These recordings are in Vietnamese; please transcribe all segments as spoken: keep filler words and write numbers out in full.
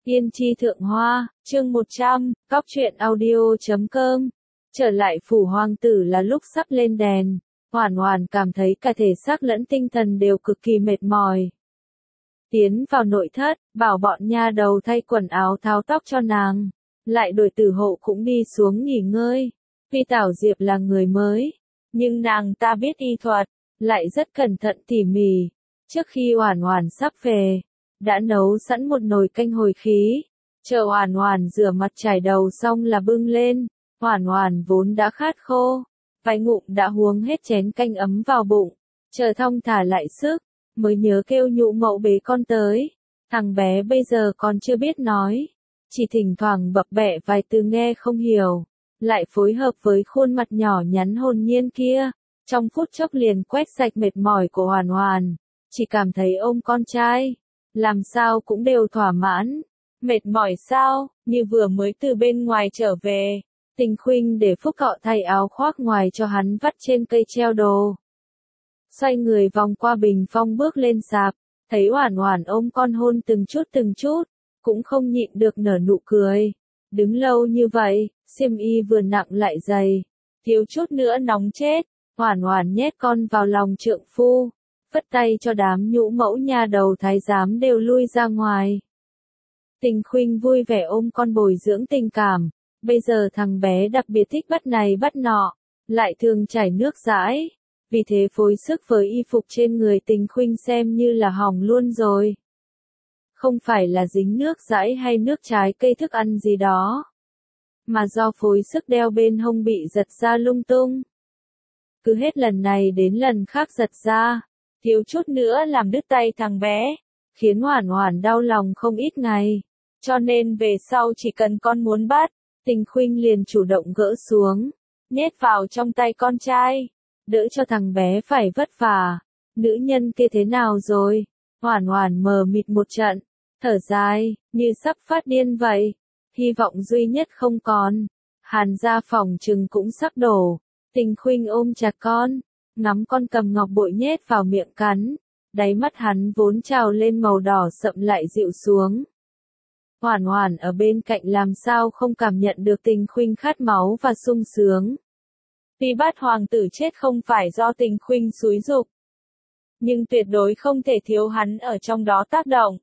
Yên chi thượng hoa, chương một trăm, cóc truyện audio chấm com. Trở lại phủ hoàng tử là lúc sắp lên đèn, Hoàn Hoàn cảm thấy cả thể xác lẫn tinh thần đều cực kỳ mệt mỏi. Tiến vào nội thất, bảo bọn nha đầu thay quần áo tháo tóc cho nàng, lại đổi tử hộ cũng đi xuống nghỉ ngơi. Vì Tảo Diệp là người mới, nhưng nàng ta biết y thuật, lại rất cẩn thận tỉ mỉ. Trước khi Hoàn Hoàn sắp về, đã nấu sẵn một nồi canh hồi khí, chờ Hoàn Hoàn rửa mặt chải đầu xong là bưng lên. Hoàn Hoàn vốn đã khát khô, vài ngụm đã huống hết chén canh ấm vào bụng, chờ thong thả lại sức, mới nhớ kêu nhũ mẫu bế con tới. Thằng bé bây giờ còn chưa biết nói, chỉ thỉnh thoảng bập bẹ vài từ nghe không hiểu, lại phối hợp với khuôn mặt nhỏ nhắn hồn nhiên kia, trong phút chốc liền quét sạch mệt mỏi của Hoàn Hoàn, chỉ cảm thấy ôm con trai, làm sao cũng đều thỏa mãn. Mệt mỏi sao, như vừa mới từ bên ngoài trở về. Tình Khuynh để Phúc Cọ thay áo khoác ngoài cho hắn vắt trên cây treo đồ. Xoay người vòng qua bình phong bước lên sạp, thấy Hoàn Hoàn ôm con hôn từng chút từng chút, cũng không nhịn được nở nụ cười. Đứng lâu như vậy, xiêm y vừa nặng lại dày, thiếu chút nữa nóng chết. Hoàn Hoàn nhét con vào lòng trượng phu, vất tay cho đám nhũ mẫu nha đầu thái giám đều lui ra ngoài. Tình Khuynh vui vẻ ôm con bồi dưỡng tình cảm. Bây giờ thằng bé đặc biệt thích bắt này bắt nọ, lại thường chảy nước dãi, vì thế phối sức với y phục trên người Tình Khuynh xem như là hỏng luôn rồi. Không phải là dính nước dãi hay nước trái cây thức ăn gì đó, mà do phối sức đeo bên hông bị giật ra lung tung. Cứ hết lần này đến lần khác giật ra, thiếu chút nữa làm đứt tay thằng bé, khiến Hoàn Hoàn đau lòng không ít ngày. Cho nên về sau chỉ cần con muốn bắt, Tình Khuynh liền chủ động gỡ xuống, nhét vào trong tay con trai, đỡ cho thằng bé phải vất vả. Nữ nhân kia thế nào rồi? Hoàn Hoàn mờ mịt một trận, thở dài, như sắp phát điên vậy. Hy vọng duy nhất không còn. Hàn gia phòng trừng cũng sắp đổ. Tình Khuynh ôm chặt con, ngắm con cầm ngọc bội nhét vào miệng cắn. Đáy mắt hắn vốn trào lên màu đỏ sậm lại dịu xuống. Hoàn Hoàn ở bên cạnh làm sao không cảm nhận được Tình Khuynh khát máu và sung sướng. Tuy bắt hoàng tử chết không phải do Tình Khuynh xúi giục, nhưng tuyệt đối không thể thiếu hắn ở trong đó tác động.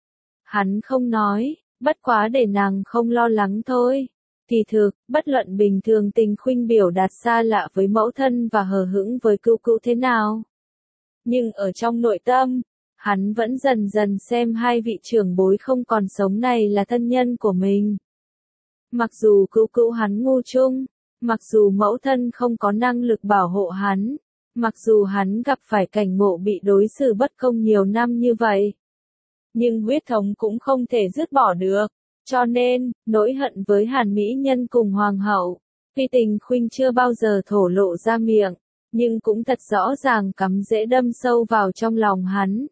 Hắn không nói, bất quá để nàng không lo lắng thôi. Kỳ thực, bất luận bình thường Tình Khuynh biểu đạt xa lạ với mẫu thân và hờ hững với cữu cữu thế nào, nhưng ở trong nội tâm, hắn vẫn dần dần xem hai vị trưởng bối không còn sống này là thân nhân của mình. Mặc dù cữu cữu hắn ngu chung, mặc dù mẫu thân không có năng lực bảo hộ hắn, mặc dù hắn gặp phải cảnh ngộ bị đối xử bất công nhiều năm như vậy, nhưng huyết thống cũng không thể dứt bỏ được. Cho nên, nỗi hận với Hàn Mỹ Nhân cùng Hoàng hậu, tuy Tình Khuynh chưa bao giờ thổ lộ ra miệng, nhưng cũng thật rõ ràng cắm rễ đâm sâu vào trong lòng hắn.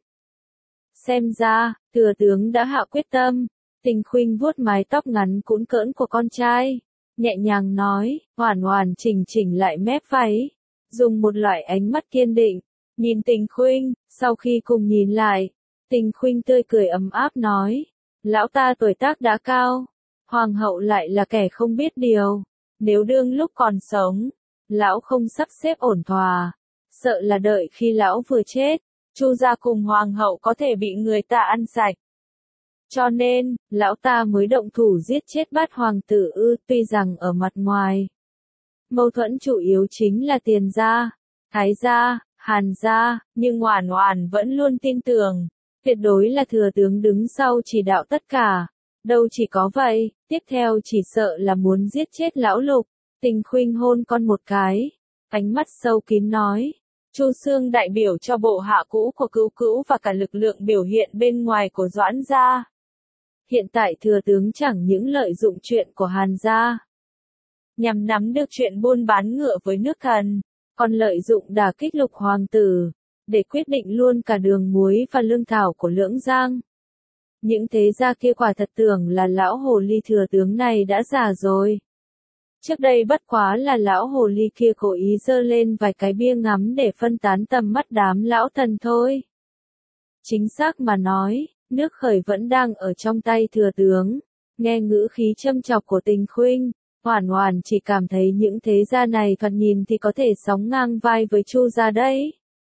Xem ra, thừa tướng đã hạ quyết tâm. Tình Khuynh vuốt mái tóc ngắn cũn cỡn của con trai, nhẹ nhàng nói. Hoàn Hoàn chỉnh chỉnh lại mép váy, dùng một loại ánh mắt kiên định, nhìn Tình Khuynh. Sau khi cùng nhìn lại, Tình Khuynh tươi cười ấm áp nói, lão ta tuổi tác đã cao, hoàng hậu lại là kẻ không biết điều, nếu đương lúc còn sống, lão không sắp xếp ổn thỏa, sợ là đợi khi lão vừa chết, Chu gia cùng hoàng hậu có thể bị người ta ăn sạch. Cho nên, lão ta mới động thủ giết chết bát hoàng tử ư. Tuy rằng ở mặt ngoài, mâu thuẫn chủ yếu chính là Tiền gia, Thái gia, Hàn gia, nhưng Hoàn Hoàn vẫn luôn tin tưởng, tuyệt đối là thừa tướng đứng sau chỉ đạo tất cả. Đâu chỉ có vậy, tiếp theo chỉ sợ là muốn giết chết lão Lục. Tình Khuynh hôn con một cái, ánh mắt sâu kín nói. Chu Xương đại biểu cho bộ hạ cũ của cữu cữu và cả lực lượng biểu hiện bên ngoài của Doãn gia. Hiện tại thừa tướng chẳng những lợi dụng chuyện của Hàn gia, nhằm nắm được chuyện buôn bán ngựa với nước Thần, còn lợi dụng đả kích Lục hoàng tử, để quyết định luôn cả đường muối và lương thảo của Lưỡng Giang. Những thế gia kia quả thật tưởng là lão hồ ly thừa tướng này đã già rồi. Trước đây bất quá là lão hồ ly kia cố ý dơ lên vài cái bia ngắm để phân tán tầm mắt đám lão thần thôi. Chính xác mà nói, nước khởi vẫn đang ở trong tay thừa tướng. Nghe ngữ khí châm chọc của Tình Khuynh, Hoản Hoản chỉ cảm thấy những thế gia này thoạt nhìn thì có thể sóng ngang vai với Chu gia đấy.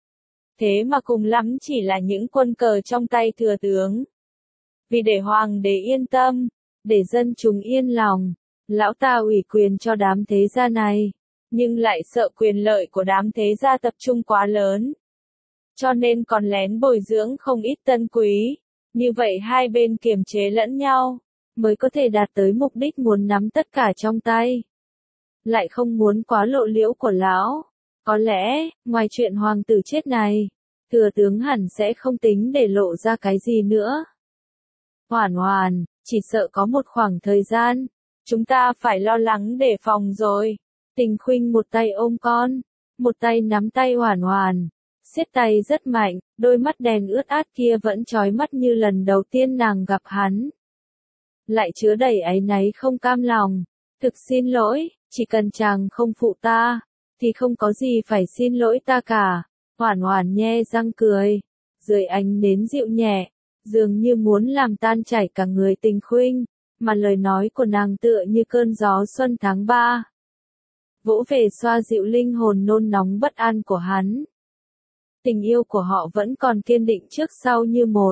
Thế mà cùng lắm chỉ là những quân cờ trong tay thừa tướng. Vì để hoàng đế yên tâm, để dân chúng yên lòng, lão ta ủy quyền cho đám thế gia này, nhưng lại sợ quyền lợi của đám thế gia tập trung quá lớn. Cho nên còn lén bồi dưỡng không ít tân quý, như vậy hai bên kiềm chế lẫn nhau, mới có thể đạt tới mục đích muốn nắm tất cả trong tay. Lại không muốn quá lộ liễu của lão. Có lẽ, ngoài chuyện hoàng tử chết này, thừa tướng hẳn sẽ không tính để lộ ra cái gì nữa. Hoản Hoản, chỉ sợ có một khoảng thời gian, chúng ta phải lo lắng đề phòng rồi. Tình Khuynh một tay ôm con, một tay nắm tay Hoản Hoản, siết tay rất mạnh, đôi mắt đen ướt át kia vẫn chói mắt như lần đầu tiên nàng gặp hắn. Lại chứa đầy áy náy không cam lòng. Thực xin lỗi, chỉ cần chàng không phụ ta, thì không có gì phải xin lỗi ta cả. Hoản Hoản nhe răng cười, dưới ánh nến dịu nhẹ, dường như muốn làm tan chảy cả người Tình Khuynh, mà lời nói của nàng tựa như cơn gió xuân tháng ba. Vỗ về xoa dịu linh hồn nôn nóng bất an của hắn. Tình yêu của họ vẫn còn kiên định trước sau như một.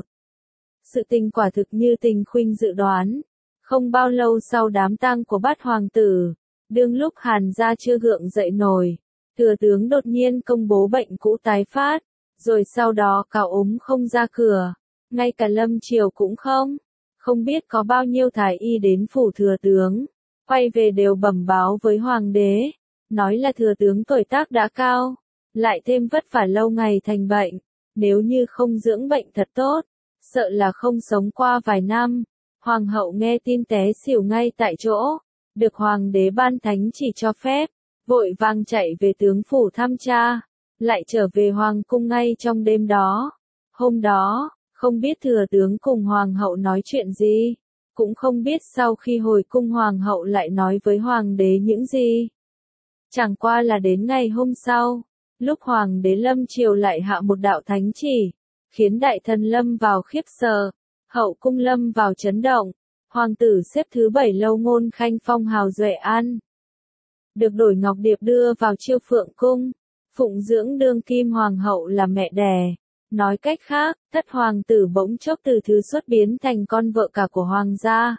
Sự tình quả thực như Tình Khuynh dự đoán. Không bao lâu sau đám tang của bát hoàng tử, đương lúc Hàn gia chưa gượng dậy nổi, thừa tướng đột nhiên công bố bệnh cũ tái phát, rồi sau đó cào ốm không ra cửa, ngay cả lâm triều cũng không. Không biết có bao nhiêu thái y đến phủ thừa tướng, quay về đều bẩm báo với hoàng đế, nói là thừa tướng tuổi tác đã cao, lại thêm vất vả lâu ngày thành bệnh, nếu như không dưỡng bệnh thật tốt, sợ là không sống qua vài năm. Hoàng hậu nghe tin té xỉu ngay tại chỗ, được hoàng đế ban thánh chỉ cho phép, vội vàng chạy về tướng phủ thăm cha, lại trở về hoàng cung ngay trong đêm đó. Hôm đó, không biết thừa tướng cùng hoàng hậu nói chuyện gì, cũng không biết sau khi hồi cung hoàng hậu lại nói với hoàng đế những gì. Chẳng qua là đến ngày hôm sau, lúc hoàng đế lâm triều lại hạ một đạo thánh chỉ, khiến đại thần lâm vào khiếp sợ. Hậu cung lâm vào chấn động, hoàng tử xếp thứ bảy lâu Ngôn Khanh phong hào Duệ An. Được đổi ngọc điệp đưa vào Chiêu Phượng cung, phụng dưỡng đương kim hoàng hậu là mẹ đẻ. Nói cách khác, thất hoàng tử bỗng chốc từ thứ xuất biến thành con vợ cả của hoàng gia.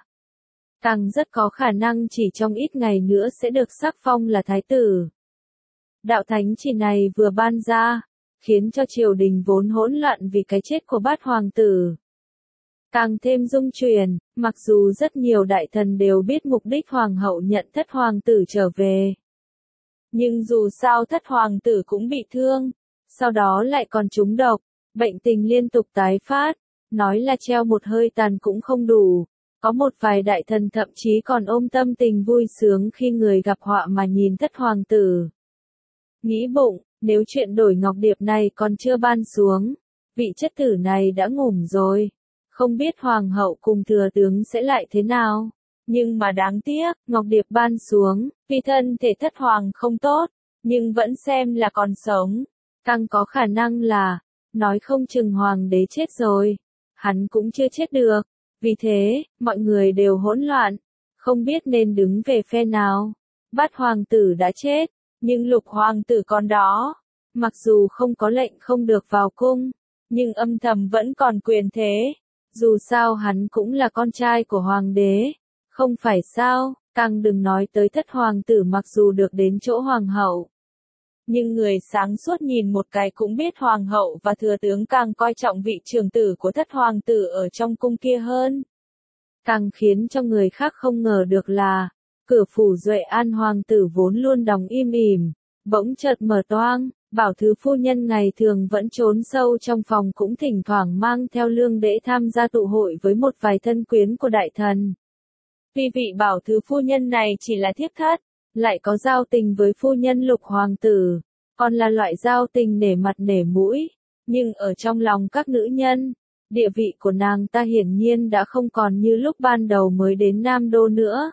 Càng rất có khả năng chỉ trong ít ngày nữa sẽ được sắc phong là thái tử. Đạo thánh chỉ này vừa ban ra, khiến cho triều đình vốn hỗn loạn vì cái chết của bát hoàng tử càng thêm rung chuyển, mặc dù rất nhiều đại thần đều biết mục đích hoàng hậu nhận thất hoàng tử trở về. Nhưng dù sao thất hoàng tử cũng bị thương, sau đó lại còn trúng độc, bệnh tình liên tục tái phát, nói là treo một hơi tàn cũng không đủ. Có một vài đại thần thậm chí còn ôm tâm tình vui sướng khi người gặp họa mà nhìn thất hoàng tử. Nghĩ bụng, nếu chuyện đổi ngọc điệp này còn chưa ban xuống, vị chất tử này đã ngủm rồi. Không biết hoàng hậu cùng thừa tướng sẽ lại thế nào. Nhưng mà đáng tiếc, ngọc điệp ban xuống, vì thân thể thất hoàng không tốt, nhưng vẫn xem là còn sống. Càng có khả năng là, nói không chừng hoàng đế chết rồi, hắn cũng chưa chết được. Vì thế, mọi người đều hỗn loạn, không biết nên đứng về phe nào. Bát hoàng tử đã chết, nhưng lục hoàng tử còn đó. Mặc dù không có lệnh không được vào cung, nhưng âm thầm vẫn còn quyền thế. Dù sao hắn cũng là con trai của hoàng đế, không phải sao, càng đừng nói tới thất hoàng tử mặc dù được đến chỗ hoàng hậu. Nhưng người sáng suốt nhìn một cái cũng biết hoàng hậu và thừa tướng càng coi trọng vị trưởng tử của thất hoàng tử ở trong cung kia hơn. Càng khiến cho người khác không ngờ được là, cửa phủ Duệ An hoàng tử vốn luôn đóng im ỉm, bỗng chợt mở toang. Bảo thứ phu nhân ngày thường vẫn trốn sâu trong phòng cũng thỉnh thoảng mang theo lương đễ tham gia tụ hội với một vài thân quyến của đại thần. Vì vị bảo thứ phu nhân này chỉ là thiếp thất, lại có giao tình với phu nhân lục hoàng tử, còn là loại giao tình nể mặt nể mũi, nhưng ở trong lòng các nữ nhân, địa vị của nàng ta hiển nhiên đã không còn như lúc ban đầu mới đến Nam Đô nữa.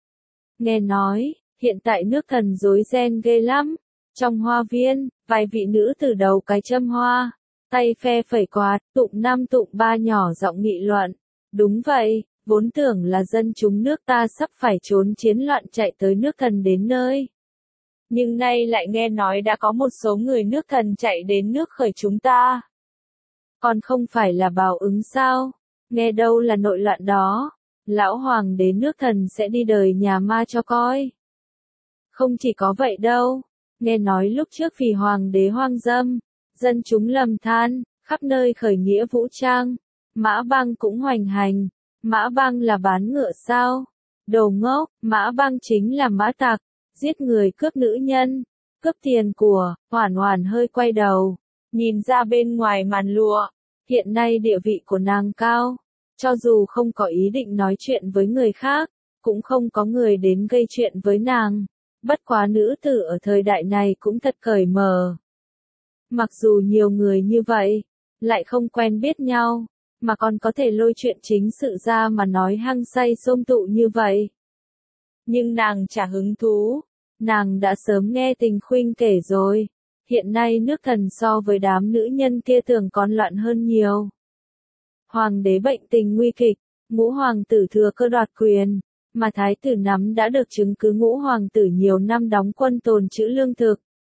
Nghe nói, hiện tại nước Thần rối ren ghê lắm. Trong hoa viên, vài vị nữ từ đầu cái châm hoa, tay phe phẩy quạt, tụng năm tụng ba nhỏ giọng nghị luận. Đúng vậy, vốn tưởng là dân chúng nước ta sắp phải trốn chiến loạn chạy tới nước thần đến nơi. Nhưng nay lại nghe nói đã có một số người nước thần chạy đến nước khởi chúng ta. Còn không phải là báo ứng sao? Nghe đâu là nội loạn đó. Lão hoàng đế nước thần sẽ đi đời nhà ma cho coi. Không chỉ có vậy đâu. Nghe nói lúc trước vì hoàng đế hoang dâm, dân chúng lầm than, khắp nơi khởi nghĩa vũ trang. Mã Băng cũng hoành hành. Mã Băng là bán ngựa sao? Đồ ngốc, Mã Băng chính là mã tặc, giết người cướp nữ nhân, cướp tiền của. Hoản Hoản hơi quay đầu, nhìn ra bên ngoài màn lụa. Hiện nay địa vị của nàng cao, cho dù không có ý định nói chuyện với người khác, cũng không có người đến gây chuyện với nàng. Bất quá nữ tử ở thời đại này cũng thật cởi mở. Mặc dù nhiều người như vậy, lại không quen biết nhau, mà còn có thể lôi chuyện chính sự ra mà nói hăng say xôm tụ như vậy. Nhưng nàng chả hứng thú, nàng đã sớm nghe Tình Khuynh kể rồi, hiện nay nước thần so với đám nữ nhân kia tưởng còn loạn hơn nhiều. Hoàng đế bệnh tình nguy kịch, ngũ hoàng tử thừa cơ đoạt quyền, mà thái tử nắm đã được chứng cứ ngũ hoàng tử nhiều năm đóng quân tồn trữ lương thực.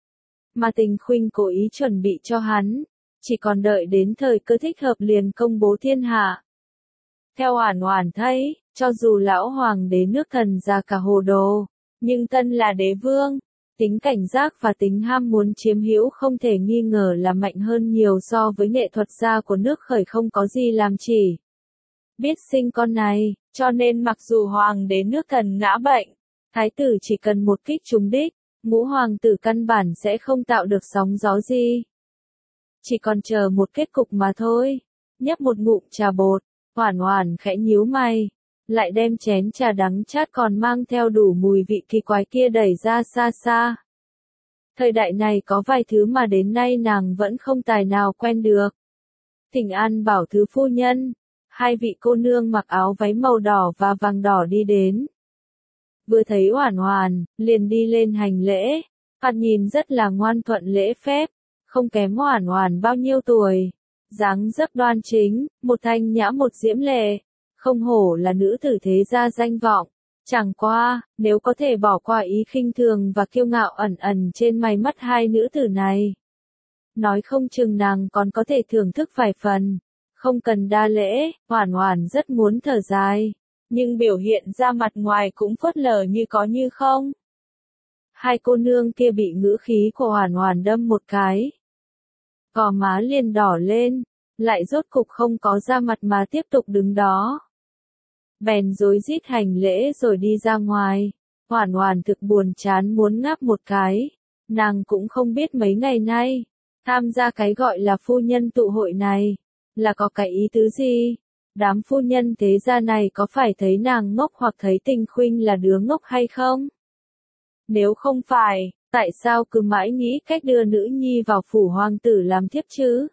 Mà Tình Khuynh cố ý chuẩn bị cho hắn, chỉ còn đợi đến thời cơ thích hợp liền công bố thiên hạ. Theo Hoản Hoản thấy, cho dù lão hoàng đế nước thần già cả hồ đồ, nhưng thân là đế vương, tính cảnh giác và tính ham muốn chiếm hữu không thể nghi ngờ là mạnh hơn nhiều so với nghệ thuật gia của nước khởi không có gì làm chỉ biết sinh con này, cho nên mặc dù hoàng đế nước thần ngã bệnh, thái tử chỉ cần một kích trúng đích, ngũ hoàng tử căn bản sẽ không tạo được sóng gió gì. Chỉ còn chờ một kết cục mà thôi. Nhấp một ngụm trà bột, Hoản Hoản khẽ nhíu mày, lại đem chén trà đắng chát còn mang theo đủ mùi vị kỳ quái kia đẩy ra xa xa. Thời đại này có vài thứ mà đến nay nàng vẫn không tài nào quen được. Thỉnh an bảo thứ phu nhân, hai vị cô nương mặc áo váy màu đỏ và vàng đỏ đi đến. Vừa thấy Hoản Hoản, liền đi lên hành lễ, thoạt nhìn rất là ngoan thuận lễ phép, không kém Hoản Hoản bao nhiêu tuổi. Dáng dấp đoan chính, một thanh nhã một diễm lệ, không hổ là nữ tử thế gia danh vọng. Chẳng qua, nếu có thể bỏ qua ý khinh thường và kiêu ngạo ẩn ẩn trên mày mắt hai nữ tử này, nói không chừng nàng còn có thể thưởng thức vài phần. Không cần đa lễ, Hoản Hoản rất muốn thở dài, nhưng biểu hiện ra mặt ngoài cũng phớt lờ như có như không. Hai cô nương kia bị ngữ khí của Hoản Hoản đâm một cái, gò má liền đỏ lên, lại rốt cục không có ra mặt mà tiếp tục đứng đó. Bèn rối rít hành lễ rồi đi ra ngoài. Hoản Hoản thực buồn chán muốn ngáp một cái. Nàng cũng không biết mấy ngày nay, tham gia cái gọi là phu nhân tụ hội này, là có cái ý tứ gì? Đám phu nhân thế gia này có phải thấy nàng ngốc hoặc thấy Tình Khuynh là đứa ngốc hay không? Nếu không phải, tại sao cứ mãi nghĩ cách đưa nữ nhi vào phủ hoàng tử làm thiếp chứ?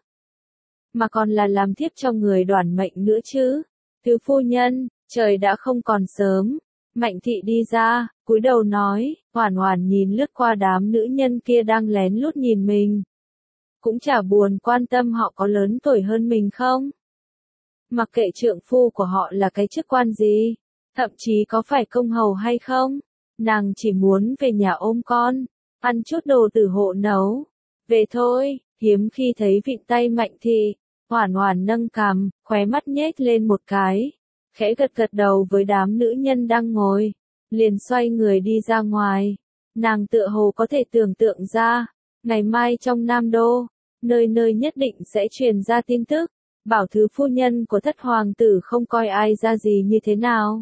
Mà còn là làm thiếp cho người đoản mệnh nữa chứ? Thứ phu nhân, trời đã không còn sớm. Mạnh thị đi ra, cúi đầu nói, Hoản Hoản nhìn lướt qua đám nữ nhân kia đang lén lút nhìn mình. Cũng chả buồn quan tâm họ có lớn tuổi hơn mình không. Mặc kệ trượng phu của họ là cái chức quan gì, thậm chí có phải công hầu hay không, nàng chỉ muốn về nhà ôm con, ăn chút đồ từ hộ nấu. Về thôi, hiếm khi thấy vịn tay Mạnh thị. Hoản Hoản nâng cằm, khóe mắt nhếch lên một cái, khẽ gật gật đầu với đám nữ nhân đang ngồi, liền xoay người đi ra ngoài. Nàng tựa hồ có thể tưởng tượng ra, ngày mai trong Nam Đô, nơi nơi nhất định sẽ truyền ra tin tức, bảo thứ phu nhân của thất hoàng tử không coi ai ra gì như thế nào.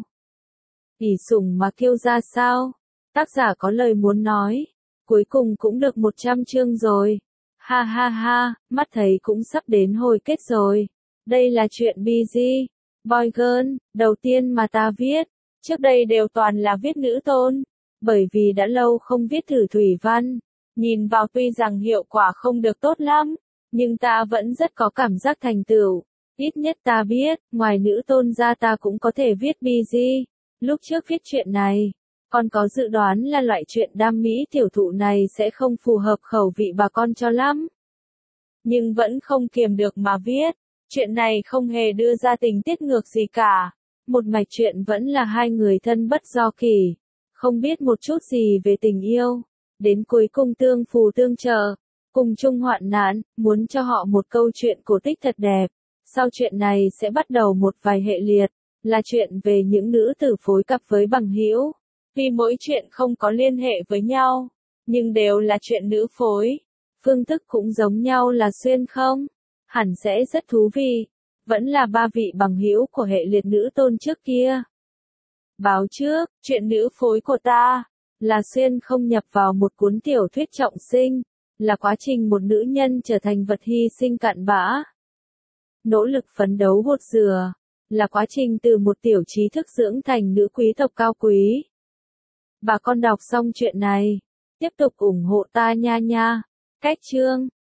ỷ sủng mà kêu ra sao? Tác giả có lời muốn nói, cuối cùng cũng được một trăm chương rồi. Ha ha ha, mắt thấy cũng sắp đến hồi kết rồi. Đây là chuyện bi gi, boy girl, đầu tiên mà ta viết. Trước đây đều toàn là viết nữ tôn, bởi vì đã lâu không viết thử thủy văn. Nhìn vào tuy rằng hiệu quả không được tốt lắm, nhưng ta vẫn rất có cảm giác thành tựu. Ít nhất ta biết, ngoài nữ tôn ra ta cũng có thể viết bi gi. Lúc trước viết chuyện này, còn có dự đoán là loại chuyện đam mỹ tiểu thụ này sẽ không phù hợp khẩu vị bà con cho lắm. nhưng vẫn không kiềm được mà viết. Chuyện này không hề đưa ra tình tiết ngược gì cả. Một mạch chuyện vẫn là hai người thân bất do kỳ, không biết một chút gì về tình yêu. Đến cuối cùng tương phù tương trợ, cùng chung hoạn nạn, muốn cho họ một câu chuyện cổ tích thật đẹp. Sau chuyện này sẽ bắt đầu một vài hệ liệt, là chuyện về những nữ tử phối cặp với bằng hữu. Vì mỗi chuyện không có liên hệ với nhau, nhưng đều là chuyện nữ phối. Phương thức cũng giống nhau là xuyên không? Hẳn sẽ rất thú vị. Vẫn là ba vị bằng hữu của hệ liệt nữ tôn trước kia. Báo trước, chuyện nữ phối của ta, là xuyên không nhập vào một cuốn tiểu thuyết trọng sinh, là quá trình một nữ nhân trở thành vật hy sinh cặn bã. Nỗ lực phấn đấu gột rửa, là quá trình từ một tiểu trí thức dưỡng thành nữ quý tộc cao quý. Bà con đọc xong chuyện này, tiếp tục ủng hộ ta nha nha. Cách chương